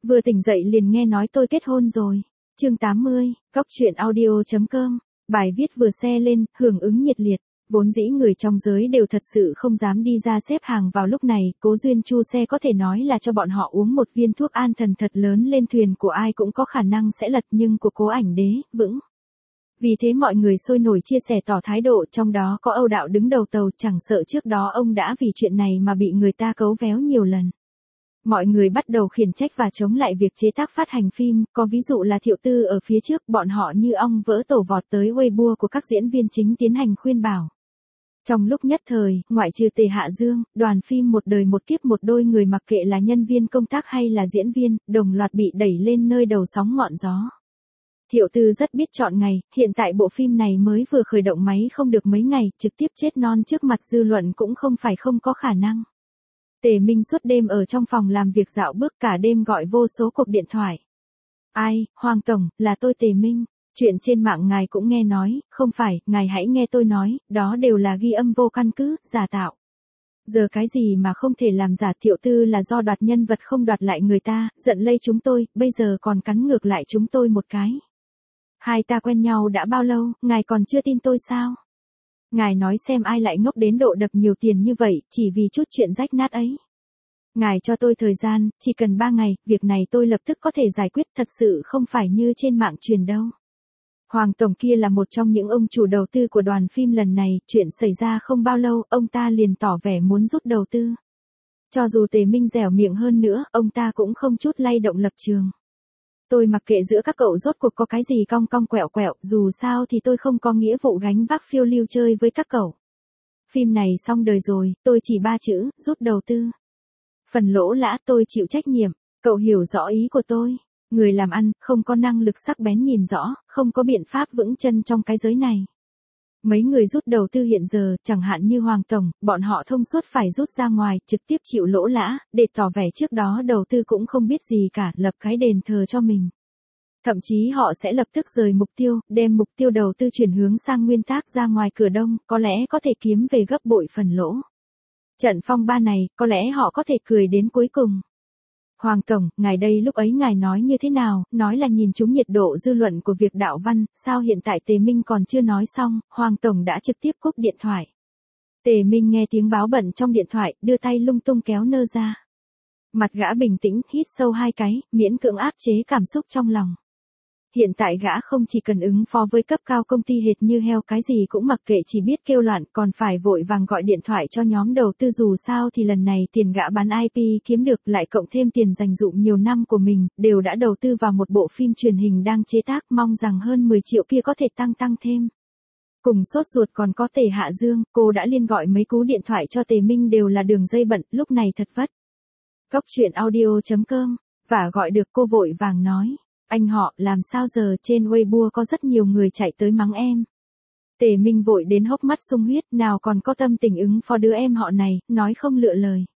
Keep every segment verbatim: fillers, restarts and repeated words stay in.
Vừa tỉnh dậy liền nghe nói tôi kết hôn rồi. Chương tám mươi, góc truyện audio chấm com. Bài viết vừa share lên, hưởng ứng nhiệt liệt. Vốn dĩ người trong giới đều thật sự không dám đi ra xếp hàng vào lúc này, Cố Duyên Chu xe có thể nói là cho bọn họ uống một viên thuốc an thần thật lớn, lên thuyền của ai cũng có khả năng sẽ lật nhưng của Cố Ảnh Đế, vững. Vì thế mọi người sôi nổi chia sẻ tỏ thái độ, trong đó có Âu Đạo đứng đầu tàu, chẳng sợ trước đó ông đã vì chuyện này mà bị người ta cấu véo nhiều lần. Mọi người bắt đầu khiển trách và chống lại việc chế tác phát hành phim, có ví dụ là Thiệu Tư ở phía trước, bọn họ như ong vỡ tổ vọt tới Weibo của các diễn viên chính tiến hành khuyên bảo. Trong lúc nhất thời, ngoại trừ Tề Hạ Dương, đoàn phim Một Đời Một Kiếp một đôi người mặc kệ là nhân viên công tác hay là diễn viên, đồng loạt bị đẩy lên nơi đầu sóng ngọn gió. Thiệu Tư rất biết chọn ngày, hiện tại bộ phim này mới vừa khởi động máy không được mấy ngày, trực tiếp chết non trước mặt dư luận cũng không phải không có khả năng. Tề Minh suốt đêm ở trong phòng làm việc dạo bước, cả đêm gọi vô số cuộc điện thoại. Ai, Hoàng Tổng, là tôi Tề Minh. Chuyện trên mạng ngài cũng nghe nói, không phải, ngài hãy nghe tôi nói, đó đều là ghi âm vô căn cứ, giả tạo. Giờ cái gì mà không thể làm giả? Thiệu Tư là do đoạt nhân vật không đoạt lại người ta, giận lây chúng tôi, bây giờ còn cắn ngược lại chúng tôi một cái. Hai ta quen nhau đã bao lâu, ngài còn chưa tin tôi sao? Ngài nói xem ai lại ngốc đến độ đập nhiều tiền như vậy, chỉ vì chút chuyện rách nát ấy. Ngài cho tôi thời gian, chỉ cần ba ngày, việc này tôi lập tức có thể giải quyết, thật sự không phải như trên mạng truyền đâu. Hoàng Tổng kia là một trong những ông chủ đầu tư của đoàn phim lần này, chuyện xảy ra không bao lâu, ông ta liền tỏ vẻ muốn rút đầu tư. Cho dù Tề Minh dẻo miệng hơn nữa, ông ta cũng không chút lay động lập trường. Tôi mặc kệ giữa các cậu rốt cuộc có cái gì cong cong quẹo quẹo, dù sao thì tôi không có nghĩa vụ gánh vác phiêu lưu chơi với các cậu. Phim này xong đời rồi, tôi chỉ ba chữ, rút đầu tư. Phần lỗ lã tôi chịu trách nhiệm, cậu hiểu rõ ý của tôi. Người làm ăn, không có năng lực sắc bén nhìn rõ, không có biện pháp vững chân trong cái giới này. Mấy người rút đầu tư hiện giờ, chẳng hạn như Hoàng Tổng, bọn họ thông suốt phải rút ra ngoài, trực tiếp chịu lỗ lã, để tỏ vẻ trước đó đầu tư cũng không biết gì cả, lập cái đền thờ cho mình. Thậm chí họ sẽ lập tức rời mục tiêu, đem mục tiêu đầu tư chuyển hướng sang nguyên thác ra ngoài cửa đông, có lẽ có thể kiếm về gấp bội phần lỗ. Trận phong ba này, có lẽ họ có thể cười đến cuối cùng. Hoàng Tổng, ngài đây lúc ấy ngài nói như thế nào, nói là nhìn trúng nhiệt độ dư luận của việc đạo văn, sao hiện tại Tề Minh còn chưa nói xong, Hoàng Tổng đã trực tiếp cúp điện thoại. Tề Minh nghe tiếng báo bận trong điện thoại, đưa tay lung tung kéo nơ ra. Mặt gã bình tĩnh, hít sâu hai cái, miễn cưỡng áp chế cảm xúc trong lòng. Hiện tại gã không chỉ cần ứng phó với cấp cao công ty hệt như heo, cái gì cũng mặc kệ, chỉ biết kêu loạn, còn phải vội vàng gọi điện thoại cho nhóm đầu tư, dù sao thì lần này tiền gã bán i pê kiếm được, lại cộng thêm tiền dành dụm nhiều năm của mình, đều đã đầu tư vào một bộ phim truyền hình đang chế tác, mong rằng hơn mười triệu kia có thể tăng tăng thêm. Cùng sốt ruột còn có Tề Hạ Dương, cô đã liên gọi mấy cú điện thoại cho Tề Minh, đều là đường dây bận, lúc này thật vất. Góc truyện audio chấm com, và gọi được cô vội vàng nói. Anh họ, làm sao giờ, trên Weibo có rất nhiều người chạy tới mắng em. Tề Minh vội đến hốc mắt sung huyết, nào còn có tâm tình ứng phó đứa em họ này, nói không lựa lời.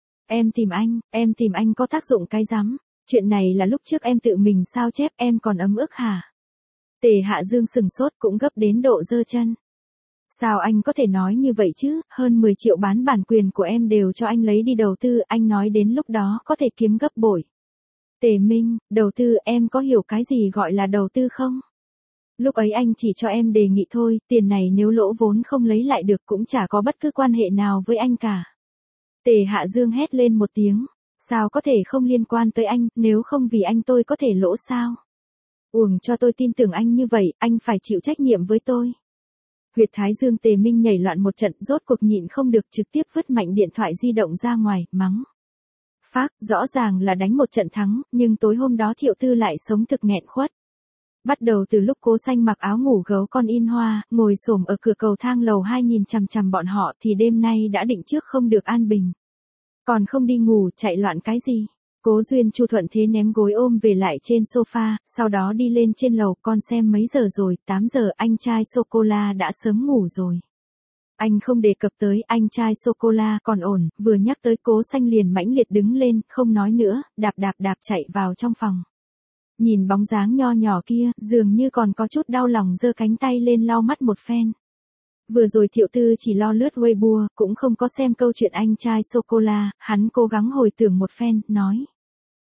Em tìm anh, em tìm anh có tác dụng cái rắm, chuyện này là lúc trước em tự mình sao chép, em còn ấm ức hả? Tề Hạ Dương sừng sốt, cũng gấp đến độ giơ chân. Sao anh có thể nói như vậy chứ, hơn mười triệu bán bản quyền của em đều cho anh lấy đi đầu tư, anh nói đến lúc đó có thể kiếm gấp bội. Tề Minh, đầu tư, em có hiểu cái gì gọi là đầu tư không? Lúc ấy anh chỉ cho em đề nghị thôi, tiền này nếu lỗ vốn không lấy lại được cũng chả có bất cứ quan hệ nào với anh cả. Tề Hạ Dương hét lên một tiếng, sao có thể không liên quan tới anh, nếu không vì anh tôi có thể lỗ sao? Uổng cho tôi tin tưởng anh như vậy, anh phải chịu trách nhiệm với tôi. Huyệt thái dương Tề Minh nhảy loạn một trận, rốt cuộc nhịn không được, trực tiếp vứt mạnh điện thoại di động ra ngoài, mắng. Phác, rõ ràng là đánh một trận thắng, nhưng tối hôm đó Thiệu Tư lại sống thực nghẹn khuất. Bắt đầu từ lúc Cố Xanh mặc áo ngủ gấu con in hoa, ngồi xổm ở cửa cầu thang lầu hai nhìn chằm chằm bọn họ, thì đêm nay đã định trước không được an bình. Còn không đi ngủ, chạy loạn cái gì? Cố Duyên Chu thuận thế ném gối ôm về lại trên sofa, sau đó đi lên trên lầu, con xem mấy giờ rồi, tám giờ, anh trai Sô-cô-la đã sớm ngủ rồi. Anh không đề cập tới, anh trai Sô-cô-la còn ổn, vừa nhắc tới Cố Xanh liền mãnh liệt đứng lên, không nói nữa, đạp đạp đạp chạy vào trong phòng. Nhìn bóng dáng nho nhỏ kia, dường như còn có chút đau lòng, giơ cánh tay lên lau mắt một phen. Vừa rồi Thiệu Tư chỉ lo lướt Weibo, cũng không có xem câu chuyện anh trai Sô-cô-la, hắn cố gắng hồi tưởng một phen, nói.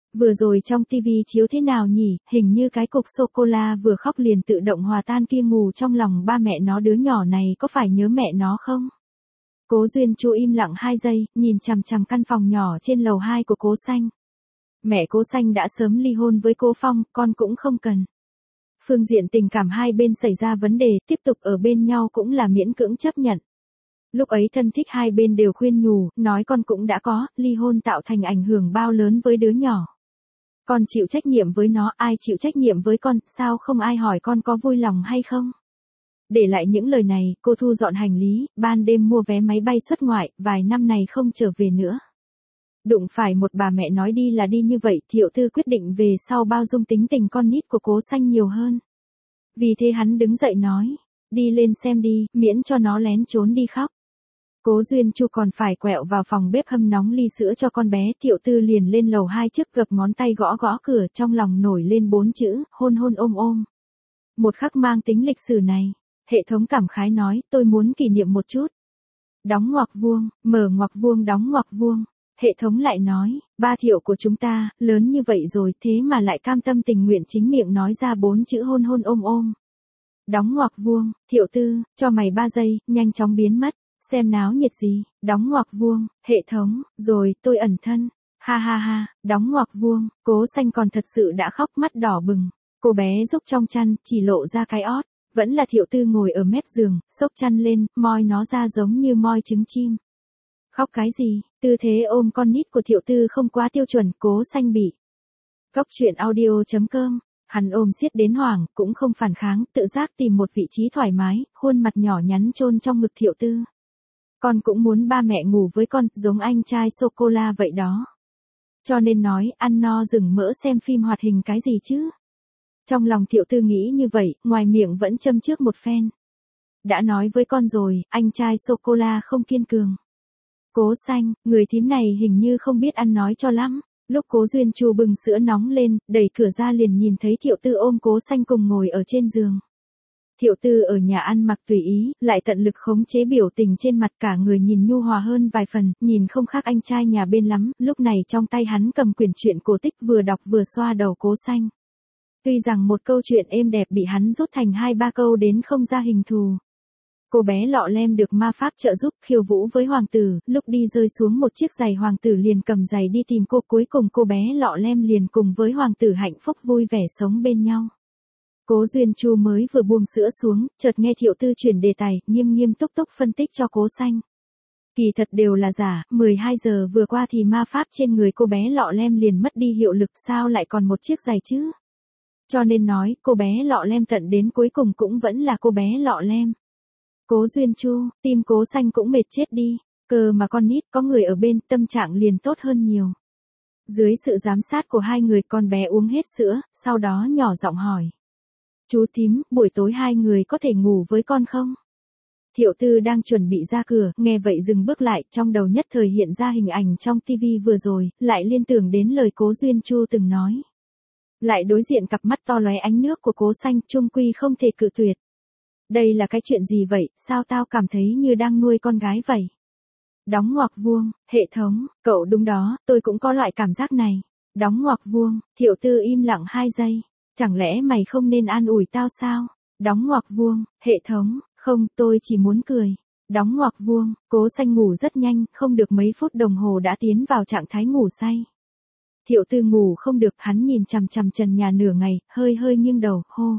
Vừa rồi trong tivi chiếu thế nào nhỉ, hình như cái cục sô-cô-la vừa khóc liền tự động hòa tan kia ngủ trong lòng ba mẹ nó, đứa nhỏ này có phải nhớ mẹ nó không? Cố Duyên Chu im lặng hai giây, nhìn chằm chằm căn phòng nhỏ trên lầu hai của Cố Xanh. Mẹ Cố Xanh đã sớm ly hôn với Cố Phong, con cũng không cần. Phương diện tình cảm hai bên xảy ra vấn đề, tiếp tục ở bên nhau cũng là miễn cưỡng chấp nhận. Lúc ấy thân thích hai bên đều khuyên nhủ, nói con cũng đã có, ly hôn tạo thành ảnh hưởng bao lớn với đứa nhỏ. Con chịu trách nhiệm với nó, ai chịu trách nhiệm với con, sao không ai hỏi con có vui lòng hay không? Để lại những lời này, cô thu dọn hành lý, ban đêm mua vé máy bay xuất ngoại, vài năm này không trở về nữa. Đụng phải một bà mẹ nói đi là đi như vậy, Thiệu Tư quyết định về sau bao dung tính tình con nít của Cố Xanh nhiều hơn. Vì thế hắn đứng dậy nói, đi lên xem đi, miễn cho nó lén trốn đi khóc. Cố Duyên Chu còn phải quẹo vào phòng bếp hâm nóng ly sữa cho con bé, Thiệu Tư liền lên lầu hai trước gập ngón tay gõ gõ cửa, trong lòng nổi lên bốn chữ, hôn hôn ôm ôm. Một khắc mang tính lịch sử này, hệ thống cảm khái nói, tôi muốn kỷ niệm một chút. Đóng ngoặc vuông, mở ngoặc vuông đóng ngoặc vuông. Hệ thống lại nói, ba Thiệu của chúng ta, lớn như vậy rồi thế mà lại cam tâm tình nguyện chính miệng nói ra bốn chữ hôn hôn ôm ôm. Đóng ngoặc vuông, Thiệu Tư, cho mày ba giây, nhanh chóng biến mất, xem náo nhiệt gì, đóng ngoặc vuông, hệ thống, rồi, tôi ẩn thân, ha ha ha, đóng ngoặc vuông, Cố Xanh còn thật sự đã khóc mắt đỏ bừng, cô bé rúc trong chăn, chỉ lộ ra cái ót, vẫn là Thiệu Tư ngồi ở mép giường, xốc chăn lên, moi nó ra giống như moi trứng chim. Khóc cái gì, tư thế ôm con nít của Thiệu Tư không quá tiêu chuẩn, Cố Xanh bị. Cóc truyện audio chấm com, hắn ôm siết đến hoảng, cũng không phản kháng, tự giác tìm một vị trí thoải mái, khuôn mặt nhỏ nhắn chôn trong ngực Thiệu Tư. Con cũng muốn ba mẹ ngủ với con, giống anh trai sô-cô-la vậy đó. Cho nên nói, ăn no rừng mỡ xem phim hoạt hình cái gì chứ. Trong lòng Thiệu Tư nghĩ như vậy, ngoài miệng vẫn châm trước một phen. Đã nói với con rồi, anh trai sô-cô-la không kiên cường. Cố Xanh, người thím này hình như không biết ăn nói cho lắm. Lúc Cố Duyên Chu bừng sữa nóng lên, đẩy cửa ra liền nhìn thấy Thiệu Tư ôm Cố Xanh cùng ngồi ở trên giường. Thiệu Tư ở nhà ăn mặc tùy ý, lại tận lực khống chế biểu tình trên mặt, cả người nhìn nhu hòa hơn vài phần, nhìn không khác anh trai nhà bên lắm, lúc này trong tay hắn cầm quyển truyện cổ tích vừa đọc vừa xoa đầu Cố Xanh. Tuy rằng một câu chuyện êm đẹp bị hắn rút thành hai ba câu đến không ra hình thù. Cô bé Lọ Lem được ma pháp trợ giúp khiêu vũ với hoàng tử, lúc đi rơi xuống một chiếc giày hoàng tử liền cầm giày đi tìm cô, cuối cùng cô bé Lọ Lem liền cùng với hoàng tử hạnh phúc vui vẻ sống bên nhau. Cố Duyên Chu mới vừa buông sữa xuống, chợt nghe Thiệu Tư chuyển đề tài, nghiêm nghiêm túc túc phân tích cho Cố Xanh. Kỳ thật đều là giả, mười hai giờ vừa qua thì ma pháp trên người cô bé Lọ Lem liền mất đi hiệu lực, sao lại còn một chiếc giày chứ? Cho nên nói, cô bé Lọ Lem tận đến cuối cùng cũng vẫn là cô bé Lọ Lem. Cố Duyên Chu, tim Cố Xanh cũng mệt chết đi, cơ mà con nít có người ở bên, tâm trạng liền tốt hơn nhiều. Dưới sự giám sát của hai người, con bé uống hết sữa, sau đó nhỏ giọng hỏi. Chú thím, buổi tối hai người có thể ngủ với con không? Thiệu Tư đang chuẩn bị ra cửa, nghe vậy dừng bước lại, trong đầu nhất thời hiện ra hình ảnh trong tivi vừa rồi, lại liên tưởng đến lời Cố Duyên Chu từng nói. Lại đối diện cặp mắt to lóe ánh nước của Cố Xanh, chung quy không thể cự tuyệt. Đây là cái chuyện gì vậy, sao tao cảm thấy như đang nuôi con gái vậy? Đóng ngoặc vuông, hệ thống, cậu đúng đó, tôi cũng có loại cảm giác này. Đóng ngoặc vuông, Thiệu Tư im lặng hai giây. Chẳng lẽ mày không nên an ủi tao sao? Đóng ngoặc vuông, hệ thống, không, tôi chỉ muốn cười. Đóng ngoặc vuông, Cố Xanh ngủ rất nhanh, không được mấy phút đồng hồ đã tiến vào trạng thái ngủ say. Thiệu Tư ngủ không được, hắn nhìn chằm chằm trần nhà nửa ngày, hơi hơi nghiêng đầu, hô.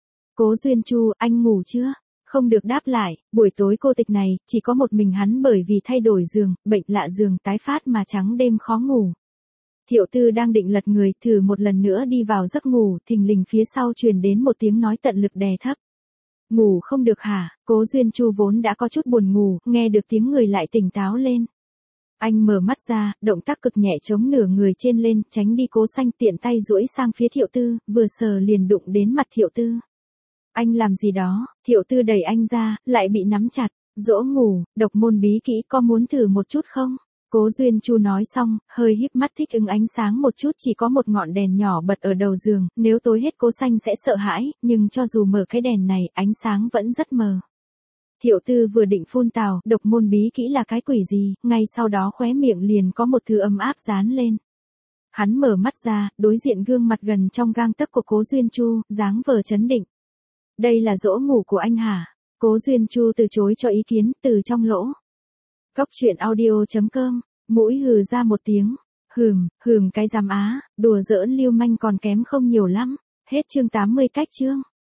Cố Duyên Chu, anh ngủ chưa? Không được đáp lại, buổi tối cô tịch này, chỉ có một mình hắn bởi vì thay đổi giường, bệnh lạ giường tái phát mà trắng đêm khó ngủ. Thiệu Tư đang định lật người, thử một lần nữa đi vào giấc ngủ, thình lình phía sau truyền đến một tiếng nói tận lực đè thấp. Ngủ không được hả? Cố Duyên Chu vốn đã có chút buồn ngủ, nghe được tiếng người lại tỉnh táo lên. Anh mở mắt ra, động tác cực nhẹ chống nửa người trên lên, tránh đi Cố Xanh, tiện tay duỗi sang phía Thiệu Tư, vừa sờ liền đụng đến mặt Thiệu Tư. Anh làm gì đó? Thiệu Tư đẩy anh ra, lại bị nắm chặt. Dỗ ngủ, độc môn bí kỹ, có muốn thử một chút không? Cố Duyên Chu nói xong, hơi híp mắt thích ứng ánh sáng một chút, chỉ có một ngọn đèn nhỏ bật ở đầu giường, nếu tối hết Cố Xanh sẽ sợ hãi, nhưng cho dù mở cái đèn này, ánh sáng vẫn rất mờ. Thiệu Tư vừa định phun tào, độc môn bí kỹ là cái quỷ gì, ngay sau đó khóe miệng liền có một thứ ấm áp dán lên. Hắn mở mắt ra, đối diện gương mặt gần trong gang tấc của Cố Duyên Chu, dáng vờ chấn định. Đây là dỗ ngủ của anh hả? Cố Duyên Chu từ chối cho ý kiến, từ trong lỗ. Góc truyện audio chấm com, mũi hừ ra một tiếng. Hừm, hừm cái giám á, đùa giỡn lưu manh còn kém không nhiều lắm. Hết chương tám mươi cách chương.